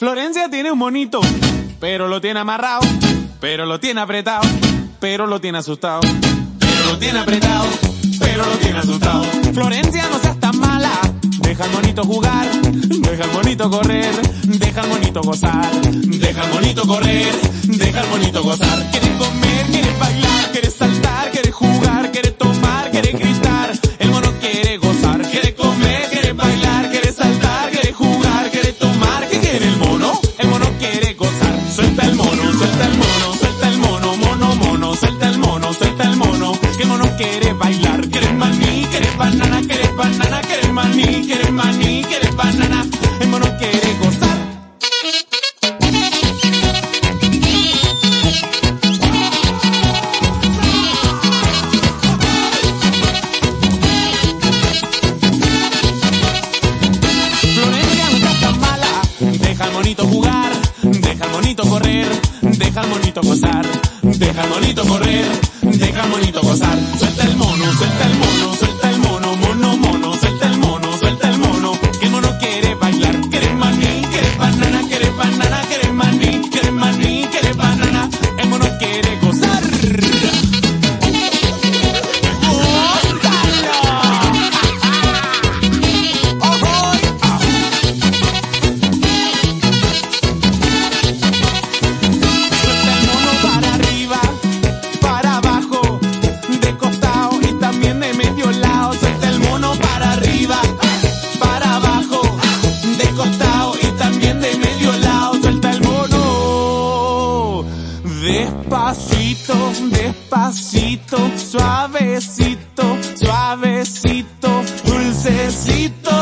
Florencia tiene un monito, pero lo tiene amarrado, pero lo tiene apretado, pero lo tiene asustado, pero lo tiene apretado, pero lo tiene asustado. Florencia, no seas tan mala, deja al monito jugar, deja al monito correr, deja al monito gozar, deja al monito correr, deja al monito gozar. Quieres comer, quieres bailar, quieres saltar, quieres jugar, quieres tomar, quieres gritar. El mono quiere gozar, quiere comer, quiere bailar, quiere saltar, quiere jugar, quiere tomar. ¿Qué quiere el mono? El mono quiere gozar. Suelta el mono, suelta el mono, suelta el mono, mono, mono, suelta el mono, suelta el mono. Que el mono quiere bailar, quiere maní, quiere banana, quiere banana, quiere maní, quiere maní, quiere banana. El mono quiere gozar. Florencia, no seas tan mala, deja al monito jugar, deja al monito correr, deja al monito gozar, deja al monito correr, deja al monito gozar. Suelta el mono, suelta el mono, suelta el mono, mono, mono, suelta el mono, suelta el mono. Que el mono quiere bailar, quiere maní, quiere banana, quiere banana, quiere maní, quiere maní, quiere banana. El mono quiere gozar. Suelta el mono para arriba, para abajo, de costado y también de medio lado. Suelta el mono para arriba, para abajo, de costado y también de medio lado. Suelta el mono. Despacito, despacito, suavecito, suavecito, dulcecito.